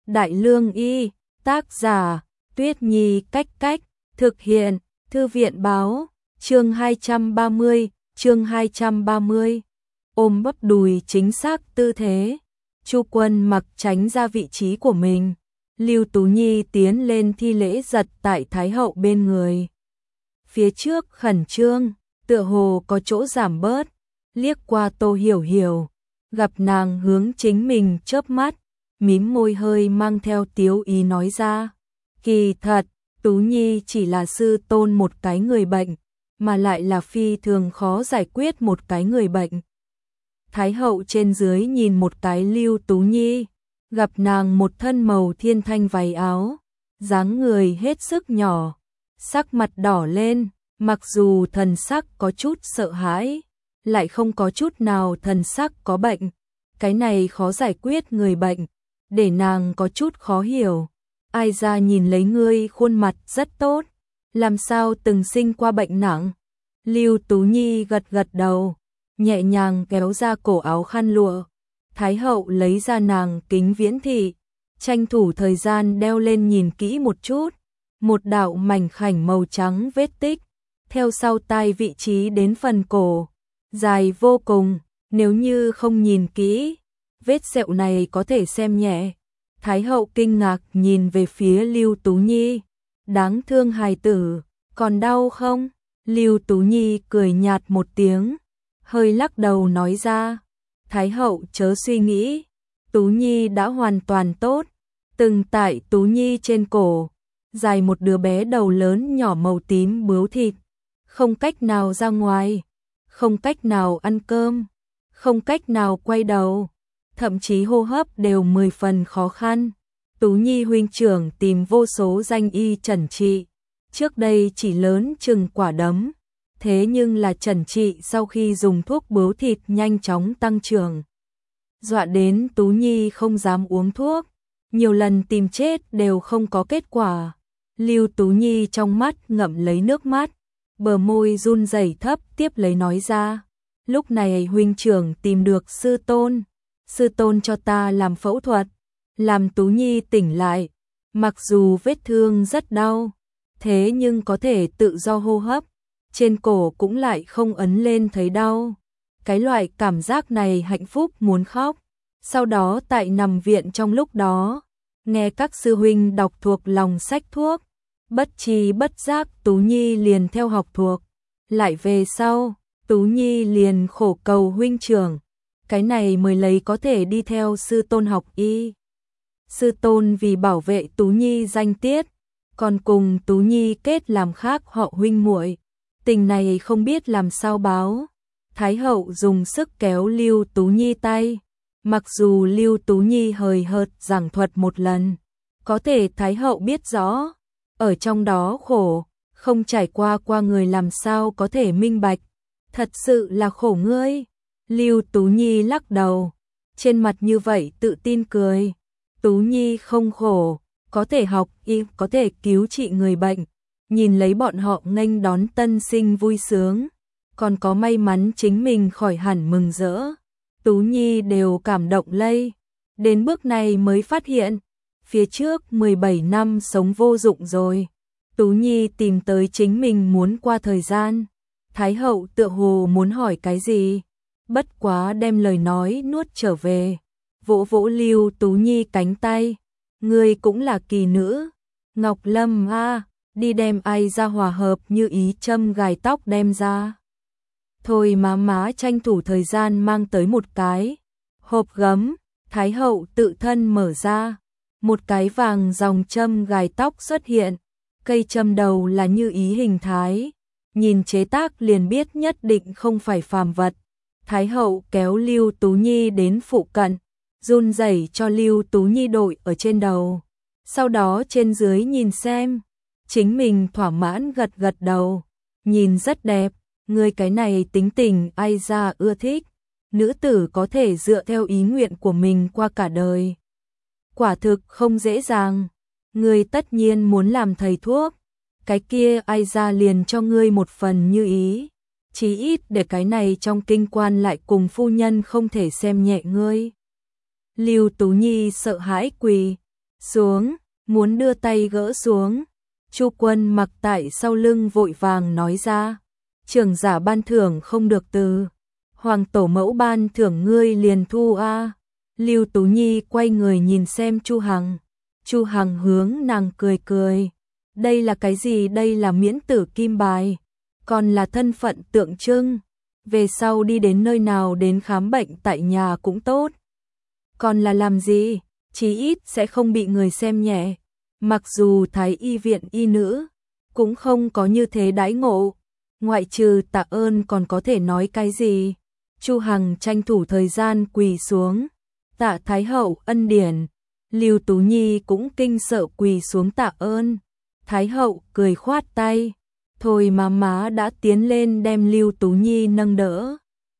Đại Lương Y, tác giả, Tuyết Nhi Cách Cách, thực hiện, Thư viện Báo, chương 230, ôm bắp đùi chính xác tư thế. Chu Quân mặc tránh ra vị trí của mình. Lưu Tú Nhi tiến lên thi lễ giật tại Thái hậu bên người. Phía trước khẩn trương, tựa hồ có chỗ giảm bớt, liếc qua Tô Hiểu Hiểu, gặp nàng hướng chính mình chớp mắt, mím môi hơi mang theo tiếu ý nói ra. Kỳ thật, Tú Nhi chỉ là sư tôn một cái người bệnh, mà lại là phi thường khó giải quyết một cái người bệnh. Thái hậu trên dưới nhìn một cái Lưu Tú Nhi, gặp nàng một thân màu thiên thanh váy áo, dáng người hết sức nhỏ, sắc mặt đỏ lên, mặc dù thần sắc có chút sợ hãi, lại không có chút nào thần sắc có bệnh. Cái này khó giải quyết người bệnh, để nàng có chút khó hiểu. Ai ra nhìn lấy ngươi khuôn mặt rất tốt, làm sao từng sinh qua bệnh nặng? Lưu Tú Nhi gật gật đầu, nhẹ nhàng kéo ra cổ áo khăn lụa. Thái hậu lấy ra nàng kính viễn thị, tranh thủ thời gian đeo lên nhìn kỹ một chút. Một đạo mảnh khảnh màu trắng vết tích, theo sau tai vị trí đến phần cổ, dài vô cùng, nếu như không nhìn kỹ, vết sẹo này có thể xem nhẹ. Thái hậu kinh ngạc nhìn về phía Lưu Tú Nhi, đáng thương hài tử, còn đau không? Lưu Tú Nhi cười nhạt một tiếng, hơi lắc đầu nói ra. Thái hậu chớ suy nghĩ, Tú Nhi đã hoàn toàn tốt. Từng tại Tú Nhi trên cổ, dài một đứa bé đầu lớn nhỏ màu tím bướu thịt, không cách nào ra ngoài, không cách nào ăn cơm, không cách nào quay đầu, thậm chí hô hấp đều 10 phần khó khăn. Tú Nhi huynh trưởng tìm vô số danh y chẩn trị, trước đây chỉ lớn chừng quả đấm, thế nhưng là chẩn trị sau khi dùng thuốc bướu thịt nhanh chóng tăng trưởng. Dọa đến Tú Nhi không dám uống thuốc, nhiều lần tìm chết đều không có kết quả. Lưu Tú Nhi trong mắt ngậm lấy nước mắt, bờ môi run rẩy thấp tiếp lấy nói ra. Lúc này huynh trưởng tìm được sư tôn cho ta làm phẫu thuật, làm Tú Nhi tỉnh lại. Mặc dù vết thương rất đau, thế nhưng có thể tự do hô hấp, trên cổ cũng lại không ấn lên thấy đau. Cái loại cảm giác này hạnh phúc muốn khóc. Sau đó tại nằm viện trong lúc đó, nghe các sư huynh đọc thuộc lòng sách thuốc, bất tri bất giác Tú Nhi liền theo học thuộc. Lại về sau, Tú Nhi liền khổ cầu huynh trưởng, cái này mới lấy có thể đi theo sư tôn học y. Sư tôn vì bảo vệ Tú Nhi danh tiết, còn cùng Tú Nhi kết làm khác họ huynh muội. Tình này không biết làm sao báo. Thái hậu dùng sức kéo Lưu Tú Nhi tay, mặc dù Lưu Tú Nhi hời hợt giảng thuật một lần, có thể Thái hậu biết rõ, ở trong đó khổ, không trải qua người làm sao có thể minh bạch. Thật sự là khổ ngươi. Lưu Tú Nhi lắc đầu, trên mặt như vậy tự tin cười. Tú Nhi không khổ, có thể học y, có thể cứu trị người bệnh. Nhìn lấy bọn họ nghênh đón tân sinh vui sướng, còn có may mắn chính mình khỏi hẳn mừng rỡ. Tú Nhi đều cảm động lây, đến bước này mới phát hiện, phía trước 17 năm sống vô dụng rồi. Tú Nhi tìm tới chính mình muốn qua thời gian. Thái hậu tựa hồ muốn hỏi cái gì, bất quá đem lời nói nuốt trở về, vỗ vỗ Lưu Tú Nhi cánh tay. Ngươi cũng là kỳ nữ, Ngọc Lâm a, đi đem ai ra hòa hợp như ý châm gài tóc đem ra. Thôi má tranh thủ thời gian mang tới một cái hộp gấm. Thái hậu tự thân mở ra, một cái vàng dòng châm gài tóc xuất hiện, cây châm đầu là như ý hình thái, nhìn chế tác liền biết nhất định không phải phàm vật. Thái hậu kéo Lưu Tú Nhi đến phụ cận, run rẩy cho Lưu Tú Nhi đội ở trên đầu, sau đó trên dưới nhìn xem, chính mình thỏa mãn gật gật đầu, nhìn rất đẹp. Người cái này tính tình ai ra ưa thích, nữ tử có thể dựa theo ý nguyện của mình qua cả đời. Quả thực không dễ dàng, người tất nhiên muốn làm thầy thuốc, cái kia ai ra liền cho ngươi một phần như ý, chí ít để cái này trong kinh quan lại cùng phu nhân không thể xem nhẹ ngươi. Lưu Tú Nhi sợ hãi quỳ, xuống, muốn đưa tay gỡ xuống. Chu Quân Mặc tại sau lưng vội vàng nói ra, trưởng giả ban thưởng không được từ, hoàng tổ mẫu ban thưởng ngươi liền thu a. Lưu Tú Nhi quay người nhìn xem Chu Hằng. Chu Hằng hướng nàng cười cười, đây là cái gì? Đây là miễn tử kim bài, còn là thân phận tượng trưng, về sau đi đến nơi nào đến khám bệnh tại nhà cũng tốt. Còn là làm gì? Chí ít sẽ không bị người xem nhẹ. Mặc dù Thái y viện y nữ cũng không có như thế đãi ngộ, ngoại trừ tạ ơn còn có thể nói cái gì. Chu Hằng tranh thủ thời gian quỳ xuống, tạ Thái hậu ân điển. Lưu Tú Nhi cũng kinh sợ quỳ xuống tạ ơn. Thái hậu cười khoát tay, thôi má đã tiến lên đem Lưu Tú Nhi nâng đỡ.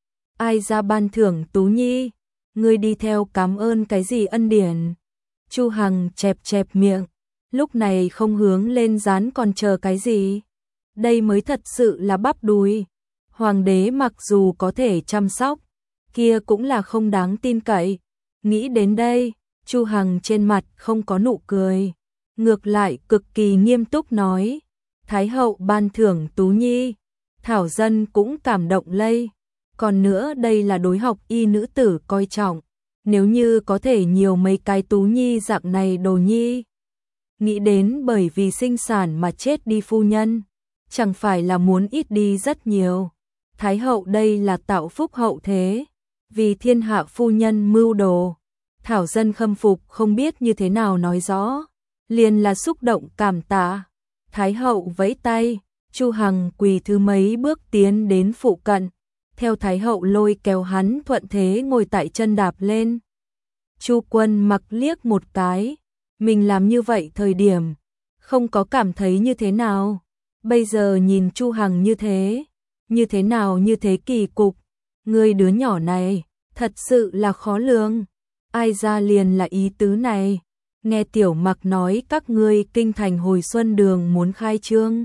Ai ra ban thưởng Tú Nhi, ngươi đi theo cảm ơn cái gì ân điển? Chu Hằng chẹp chẹp miệng, lúc này không hướng lên dán còn chờ cái gì? Đây mới thật sự là bắp đùi. Hoàng đế mặc dù có thể chăm sóc, kia cũng là không đáng tin cậy. Nghĩ đến đây, Chu Hằng trên mặt không có nụ cười, ngược lại cực kỳ nghiêm túc nói, Thái hậu ban thưởng Tú Nhi, thảo dân cũng cảm động lây. Còn nữa đây là đối học y nữ tử coi trọng, nếu như có thể nhiều mấy cái Tú Nhi dạng này đồ nhi. Nghĩ đến bởi vì sinh sản mà chết đi phu nhân, chẳng phải là muốn ít đi rất nhiều. Thái hậu đây là tạo phúc hậu thế, vì thiên hạ phu nhân mưu đồ. Thảo dân khâm phục không biết như thế nào nói rõ, liền là xúc động cảm tạ. Thái hậu vẫy tay, Chu Hằng quỳ thứ mấy bước tiến đến phụ cận, theo Thái hậu lôi kéo hắn thuận thế ngồi tại chân đạp lên. Chu Quân Mặc liếc một cái, mình làm như vậy thời điểm không có cảm thấy như thế nào, bây giờ nhìn Chu Hằng như thế nào như thế kỳ cục. Ngươi đứa nhỏ này thật sự là khó lường. Ai ra liền là ý tứ này. Nghe Tiểu Mặc nói các ngươi kinh thành hồi xuân đường muốn khai trương,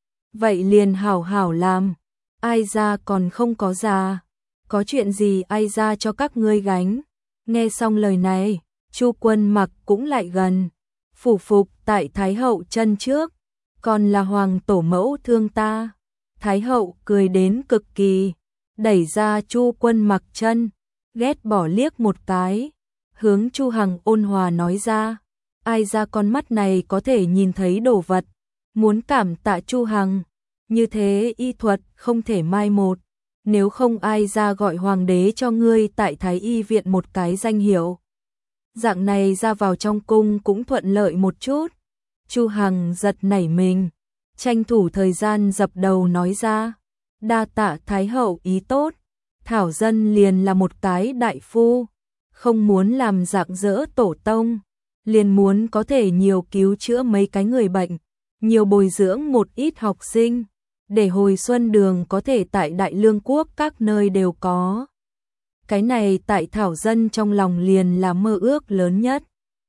vậy liền hảo hảo làm. Ai ra còn không có già, có chuyện gì ai ra cho các ngươi gánh. Nghe xong lời này, Chu Quân Mặc cũng lại gần, phủ phục tại Thái hậu chân trước, còn là hoàng tổ mẫu thương ta. Thái hậu cười đến cực kỳ, đẩy ra Chu Quân Mặc chân, ghét bỏ liếc một cái, hướng Chu Hằng ôn hòa nói ra, ai ra con mắt này có thể nhìn thấy đồ vật, muốn cảm tạ Chu Hằng, như thế y thuật không thể mai một, nếu không ai ra gọi hoàng đế cho ngươi tại Thái y viện một cái danh hiệu. Dạng này ra vào trong cung cũng thuận lợi một chút. Chu Hằng giật nảy mình, tranh thủ thời gian dập đầu nói ra, đa tạ Thái hậu ý tốt, thảo dân liền là một cái đại phu, không muốn làm rạng rỡ tổ tông, liền muốn có thể nhiều cứu chữa mấy cái người bệnh, nhiều bồi dưỡng một ít học sinh, để hồi xuân đường có thể tại Đại Lương quốc các nơi đều có. Cái này tại thảo dân trong lòng liền là mơ ước lớn nhất.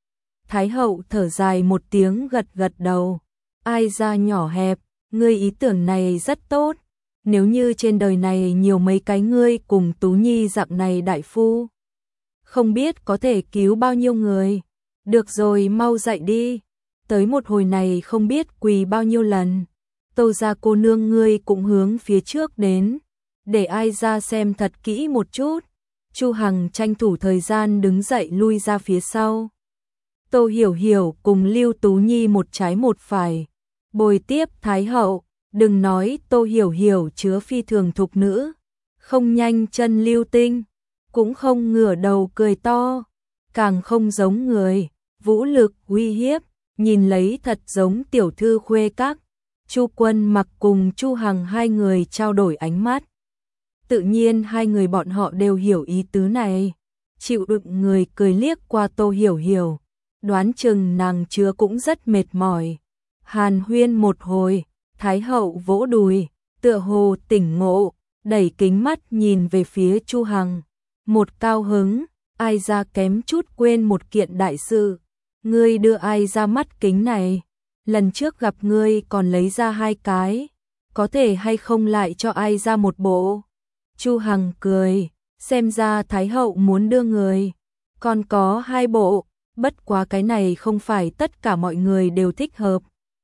Thái hậu thở dài một tiếng gật gật đầu, ai ra nhỏ hẹp, ngươi ý tưởng này rất tốt, nếu như trên đời này nhiều mấy cái ngươi cùng Tú Nhi dạng này đại phu, không biết có thể cứu bao nhiêu người. Được rồi mau dậy đi, tới một hồi này không biết quỳ bao nhiêu lần. Tô gia cô nương ngươi cũng hướng phía trước đến, để ai ra xem thật kỹ một chút. Chu Hằng tranh thủ thời gian đứng dậy lui ra phía sau. Tô Hiểu Hiểu cùng Lưu Tú Nhi một trái một phải, bồi tiếp Thái hậu. Đừng nói Tô Hiểu Hiểu chứa phi thường thục nữ, không nhanh chân lưu tinh, cũng không ngửa đầu cười to, càng không giống người, vũ lực uy hiếp, nhìn lấy thật giống tiểu thư khuê các. Chu Quân Mặc cùng Chu Hằng hai người trao đổi ánh mắt. Tự nhiên hai người bọn họ đều hiểu ý tứ này, chịu đựng người cười liếc qua Tô Hiểu Hiểu, đoán chừng nàng chứa cũng rất mệt mỏi. Hàn huyên một hồi, Thái hậu vỗ đùi, tựa hồ tỉnh ngộ, đẩy kính mắt nhìn về phía Chu Hằng, một cao hứng, ai ra kém chút quên một kiện đại sự, ngươi đưa ai ra mắt kính này, lần trước gặp ngươi còn lấy ra 2 cái, có thể hay không lại cho ai ra một bộ. Chu Hằng cười, xem ra Thái hậu muốn đưa người, còn có 2 bộ, Bất quá cái này không phải tất cả mọi người đều thích hợp.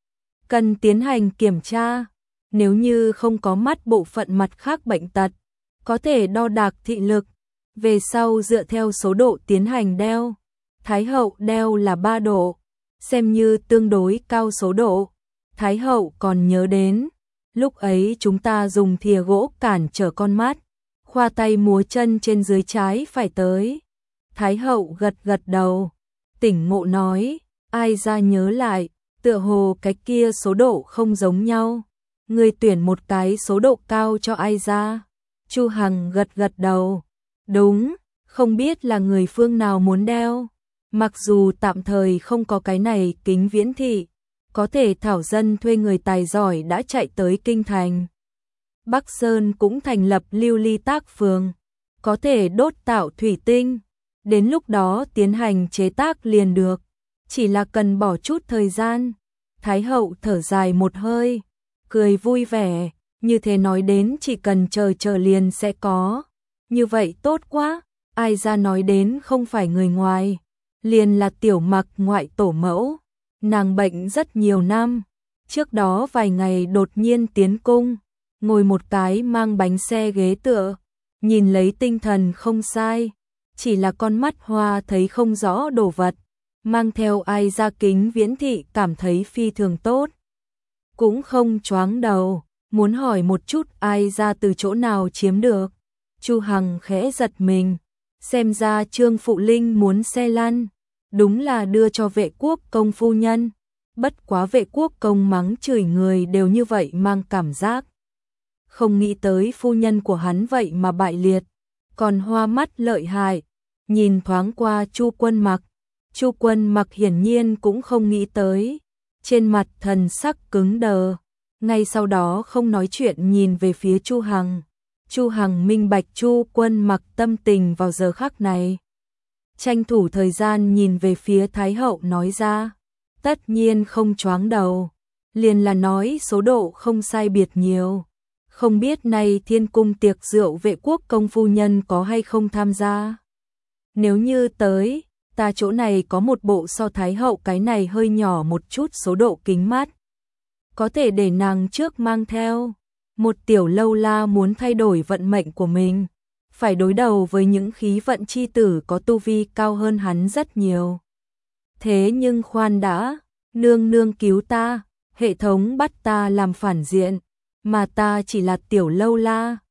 Cần tiến hành kiểm tra, nếu như không có mắt bộ phận mặt khác bệnh tật, có thể đo đạc thị lực, về sau dựa theo số độ tiến hành đeo. Thái hậu đeo là 3 độ, xem như tương đối cao số độ. Thái hậu còn nhớ đến, lúc ấy chúng ta dùng thìa gỗ cản trở con mắt, khoa tay múa chân trên dưới trái phải tới. Thái hậu gật gật đầu, tỉnh ngộ nói, ai ra nhớ lại, tựa hồ cái kia số độ không giống nhau. Người tuyển một cái số độ cao cho ai ra. Chu Hằng gật gật đầu, đúng, không biết là người phương nào muốn đeo. Mặc dù tạm thời không có cái này kính viễn thị, có thể thảo dân thuê người tài giỏi đã chạy tới kinh thành. Bắc Sơn cũng thành lập lưu ly tác phường, có thể đốt tạo thủy tinh, đến lúc đó tiến hành chế tác liền được, chỉ là cần bỏ chút thời gian. Thái hậu thở dài một hơi, cười vui vẻ, như thế nói đến chỉ cần chờ liền sẽ có. Như vậy tốt quá, ai ra nói đến không phải người ngoài, liền là Tiểu Mặc ngoại tổ mẫu. Nàng bệnh rất nhiều năm, trước đó vài ngày đột nhiên tiến cung, ngồi một cái mang bánh xe ghế tựa, nhìn lấy tinh thần không sai, chỉ là con mắt hoa thấy không rõ đồ vật, mang theo ai ra kính viễn thị cảm thấy phi thường tốt. Cũng không choáng đầu, muốn hỏi một chút ai ra từ chỗ nào chiếm được. Chu Hằng khẽ giật mình, xem ra Trương Phụ Linh muốn xe lăn, đúng là đưa cho Vệ Quốc công phu nhân. Bất quá Vệ Quốc công mắng chửi người đều như vậy mang cảm giác. Không nghĩ tới phu nhân của hắn vậy mà bại liệt, còn hoa mắt lợi hại. Nhìn thoáng qua Chu Quân Mặc, Chu Quân Mặc hiển nhiên cũng không nghĩ tới, trên mặt thần sắc cứng đờ, ngay sau đó không nói chuyện nhìn về phía Chu Hằng. Chu Hằng minh bạch Chu Quân Mặc tâm tình vào giờ khắc này, tranh thủ thời gian nhìn về phía Thái hậu nói ra, tất nhiên không choáng đầu, liền là nói số độ không sai biệt nhiều. Không biết nay Thiên cung tiệc rượu Vệ Quốc công phu nhân có hay không tham gia? Nếu như tới, ta chỗ này có một bộ so Thái hậu cái này hơi nhỏ một chút số độ kính mắt, có thể để nàng trước mang theo. Một tiểu lâu la muốn thay đổi vận mệnh của mình, phải đối đầu với những khí vận chi tử có tu vi cao hơn hắn rất nhiều. Thế nhưng khoan đã, nương nương cứu ta, hệ thống bắt ta làm phản diện, mà ta chỉ là tiểu lâu la,